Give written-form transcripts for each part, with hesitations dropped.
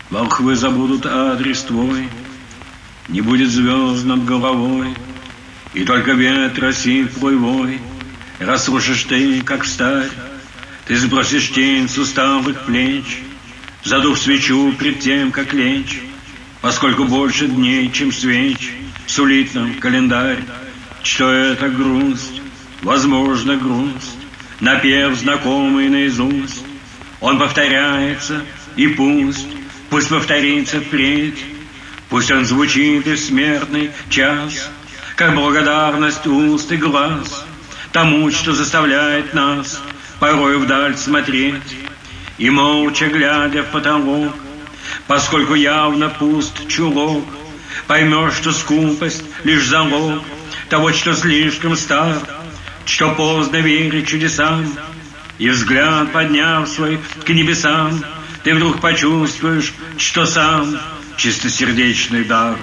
Волхвы забудут адрес твой, не будет звезд над головой, и только ветер осип твой вой. Разрушишь ты, как встарь, ты сбросишь тень с усталых плеч, задув свечу пред тем, как лечь, поскольку больше дней, чем свеч, сулит нам календарь. Что это грусть, возможно, грусть, напев знакомый наизусть. Он повторяется, и пусть повторится впредь, пусть он звучит и в смертный час, как благодарность уст и глаз тому, что заставляет нас порой вдаль смотреть и молча глядя в потолок, поскольку явно пуст чулок, поймешь, что скупость лишь залог того, что слишком стар, что поздно верить чудесам, и взгляд подняв свой к небесам, ты вдруг почувствуешь, что сам чистосердечный дар.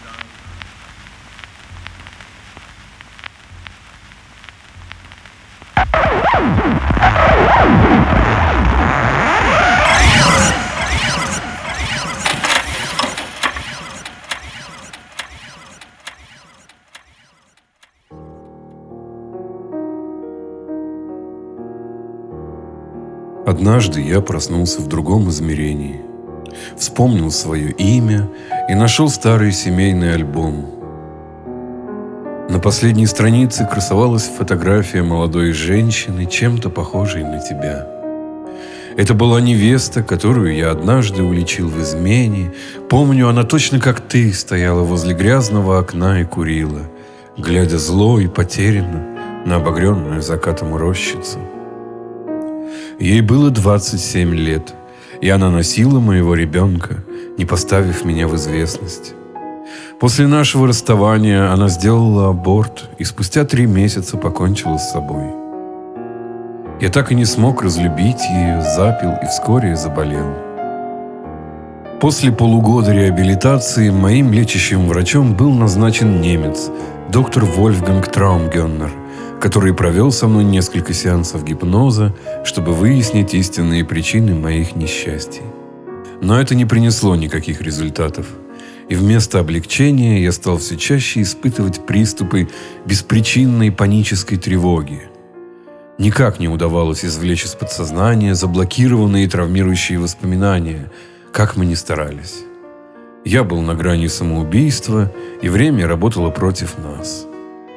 Однажды я проснулся в другом измерении, вспомнил свое имя и нашел старый семейный альбом. На последней странице красовалась фотография молодой женщины, чем-то похожей на тебя. Это была невеста, которую я однажды уличил в измене. Помню, она точно как ты стояла возле грязного окна и курила, глядя зло и потерянно на обогренную закатом рощицу. Ей было 27 лет, и она носила моего ребенка, не поставив меня в известность. После нашего расставания она сделала аборт и спустя 3 месяца покончила с собой. Я так и не смог разлюбить ее, запил и вскоре заболел. После полугода реабилитации моим лечащим врачом был назначен немец, доктор Вольфганг Траумгеннер, который провел со мной несколько сеансов гипноза, чтобы выяснить истинные причины моих несчастий. Но это не принесло никаких результатов, и вместо облегчения я стал все чаще испытывать приступы беспричинной панической тревоги. Никак не удавалось извлечь из подсознания заблокированные и травмирующие воспоминания, как мы ни старались. Я был на грани самоубийства, и время работало против нас.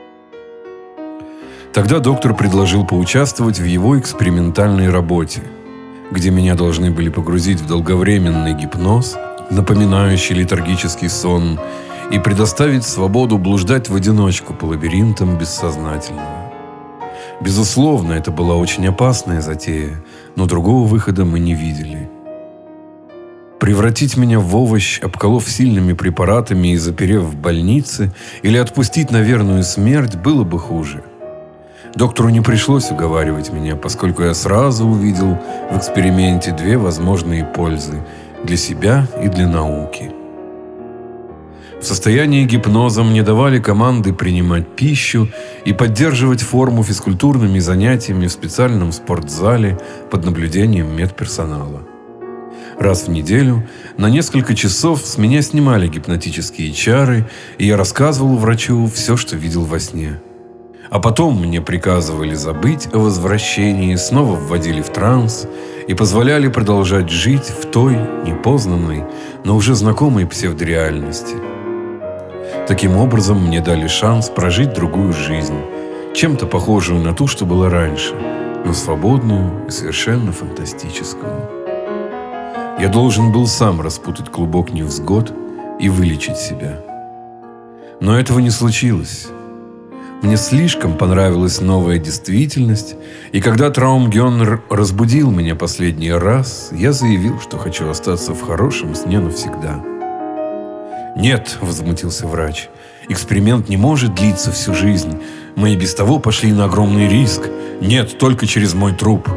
Тогда доктор предложил поучаствовать в его экспериментальной работе, где меня должны были погрузить в долговременный гипноз, напоминающий летаргический сон, и предоставить свободу блуждать в одиночку по лабиринтам бессознательного. Безусловно, это была очень опасная затея, но другого выхода мы не видели. Превратить меня в овощ, обколов сильными препаратами и заперев в больнице, или отпустить на верную смерть было бы хуже. Доктору не пришлось уговаривать меня, поскольку я сразу увидел в эксперименте 2 возможные пользы для себя и для науки. В состоянии гипноза мне давали команды принимать пищу и поддерживать форму физкультурными занятиями в специальном спортзале под наблюдением медперсонала. Раз в неделю на несколько часов с меня снимали гипнотические чары, и я рассказывал врачу все, что видел во сне. А потом мне приказывали забыть о возвращении, снова вводили в транс и позволяли продолжать жить в той непознанной, но уже знакомой псевдореальности. Таким образом, мне дали шанс прожить другую жизнь, чем-то похожую на ту, что была раньше, но свободную и совершенно фантастическую. Я должен был сам распутать клубок невзгод и вылечить себя. Но этого не случилось. Мне слишком понравилась новая действительность, и когда Траумгеннер разбудил меня последний раз, я заявил, что хочу остаться в хорошем сне навсегда. «Нет», — возмутился врач, — «эксперимент не может длиться всю жизнь. Мы и без того пошли на огромный риск. Нет, только через мой труп».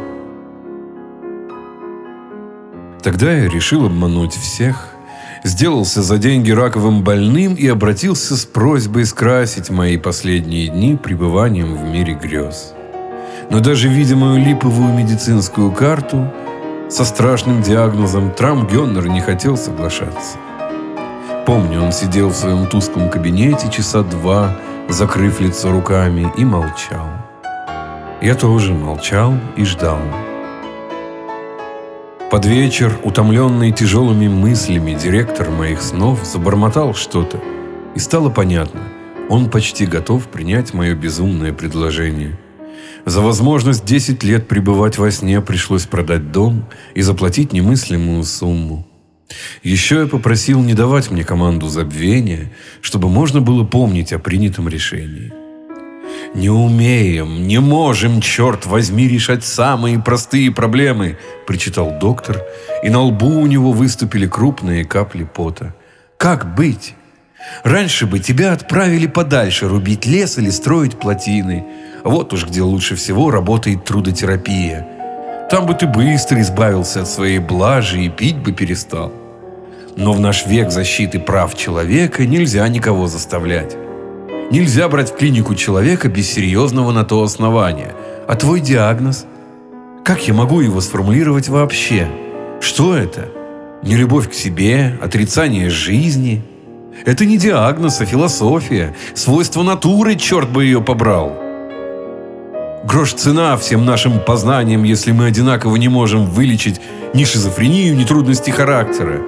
Тогда я решил обмануть всех, сделался за деньги раковым больным и обратился с просьбой скрасить мои последние дни пребыванием в мире грез. Но даже видя мою липовую медицинскую карту, Со страшным диагнозом Траум-Гённер не хотел соглашаться. Помню, он сидел в своем тусклом кабинете часа 2, закрыв лицо руками, и молчал. Я тоже молчал и ждал. Под вечер, утомленный тяжелыми мыслями, директор моих снов забормотал что-то, и стало понятно, он почти готов принять мое безумное предложение. За возможность 10 лет пребывать во сне пришлось продать дом и заплатить немыслимую сумму. Еще я попросил не давать мне команду забвения, чтобы можно было помнить о принятом решении. «Не умеем, не можем, черт возьми, решать самые простые проблемы», – причитал доктор, и на лбу у него выступили крупные капли пота. «Как быть? Раньше бы тебя отправили подальше рубить лес или строить плотины. Вот уж где лучше всего работает трудотерапия. Там бы ты быстро избавился от своей блажи и пить бы перестал. Но в наш век защиты прав человека нельзя никого заставлять. Нельзя брать в клинику человека без серьезного на то основания. А твой диагноз? Как я могу его сформулировать вообще? Что это? Нелюбовь к себе, отрицание жизни? Это не диагноз, а философия, свойство натуры, черт бы ее побрал. Грош цена всем нашим познаниям, если мы одинаково не можем вылечить ни шизофрению, ни трудности характера.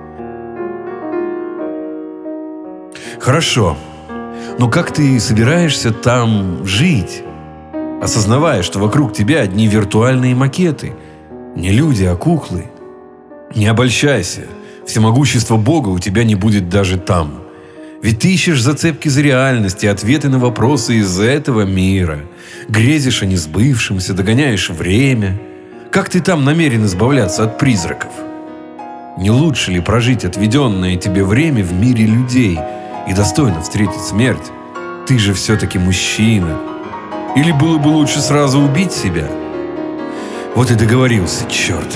Хорошо. Но как ты собираешься там жить, осознавая, что вокруг тебя одни виртуальные макеты, не люди, а куклы? Не обольщайся, всемогущество Бога у тебя не будет даже там. Ведь ты ищешь зацепки за реальность и ответы на вопросы из этого мира. Грезишь о несбывшемся, догоняешь время. Как ты там намерен избавляться от призраков? Не лучше ли прожить отведенное тебе время в мире людей и достойно встретить смерть? Ты же все-таки мужчина. Или было бы лучше сразу убить себя? Вот и договорился, черт.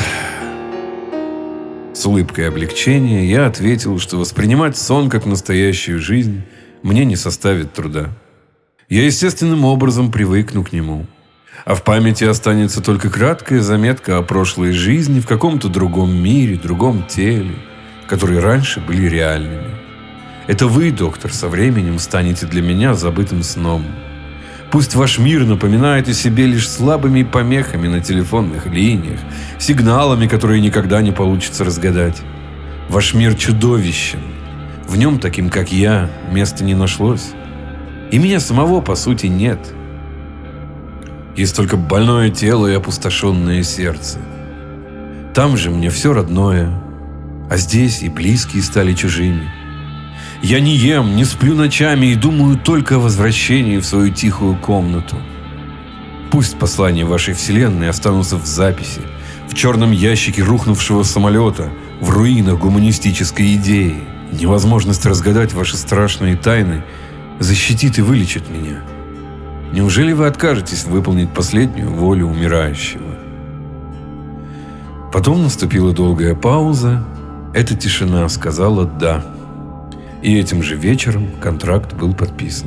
С улыбкой облегчения я ответил, что воспринимать сон как настоящую жизнь мне не составит труда. Я естественным образом привыкну к нему. А в памяти останется только краткая заметка о прошлой жизни в каком-то другом мире, другом теле, которые раньше были реальными. Это вы, доктор, со временем станете для меня забытым сном. Пусть ваш мир напоминает о себе лишь слабыми помехами на телефонных линиях, сигналами, которые никогда не получится разгадать. Ваш мир чудовищен. В нем таким, как я, места не нашлось. И меня самого, по сути, нет. Есть только больное тело и опустошенное сердце. Там же мне все родное, а здесь и близкие стали чужими. Я не ем, не сплю ночами и думаю только о возвращении в свою тихую комнату. Пусть послания вашей вселенной останутся в записи, в черном ящике рухнувшего самолета, в руинах гуманистической идеи. Невозможность разгадать ваши страшные тайны защитит и вылечит меня. Неужели вы откажетесь выполнить последнюю волю умирающего? Потом наступила долгая пауза. Эта тишина сказала «да». И этим же вечером контракт был подписан.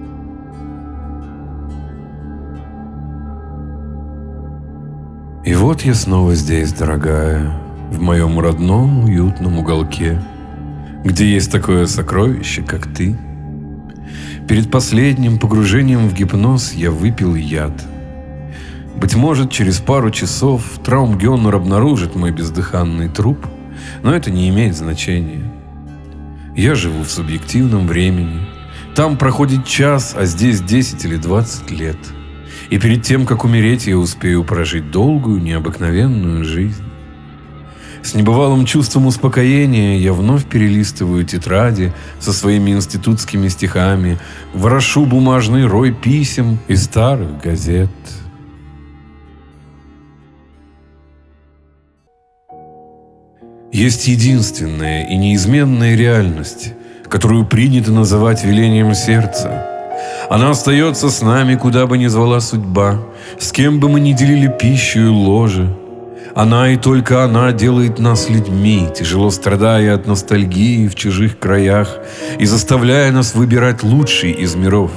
И вот я снова здесь, дорогая, в моем родном уютном уголке, где есть такое сокровище, как ты. Перед последним погружением в гипноз я выпил яд. Быть может, через пару часов Траум-Гённер обнаружит мой бездыханный труп, но это не имеет значения. Я живу в субъективном времени. Там проходит час, а здесь 10 или 20 лет. И перед тем, как умереть, я успею прожить долгую, необыкновенную жизнь. С небывалым чувством успокоения я вновь перелистываю тетради со своими институтскими стихами, ворошу бумажный рой писем и старых газет. Есть единственная и неизменная реальность, которую принято называть велением сердца. Она остается с нами, куда бы ни звала судьба, с кем бы мы ни делили пищу и ложе. Она и только она делает нас людьми, тяжело страдая от ностальгии в чужих краях и заставляя нас выбирать лучший из миров.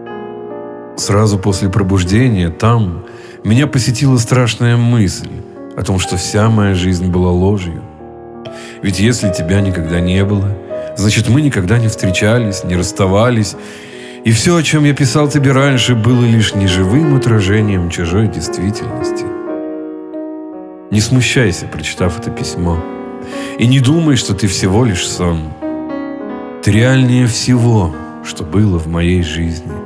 Сразу после пробуждения там меня посетила страшная мысль. о том, что вся моя жизнь была ложью. Ведь если тебя никогда не было, значит, мы никогда не встречались, не расставались, и все, о чем я писал тебе раньше, было лишь неживым отражением чужой действительности. Не смущайся, прочитав это письмо, и не думай, что ты всего лишь сон. Ты реальнее всего, что было в моей жизни.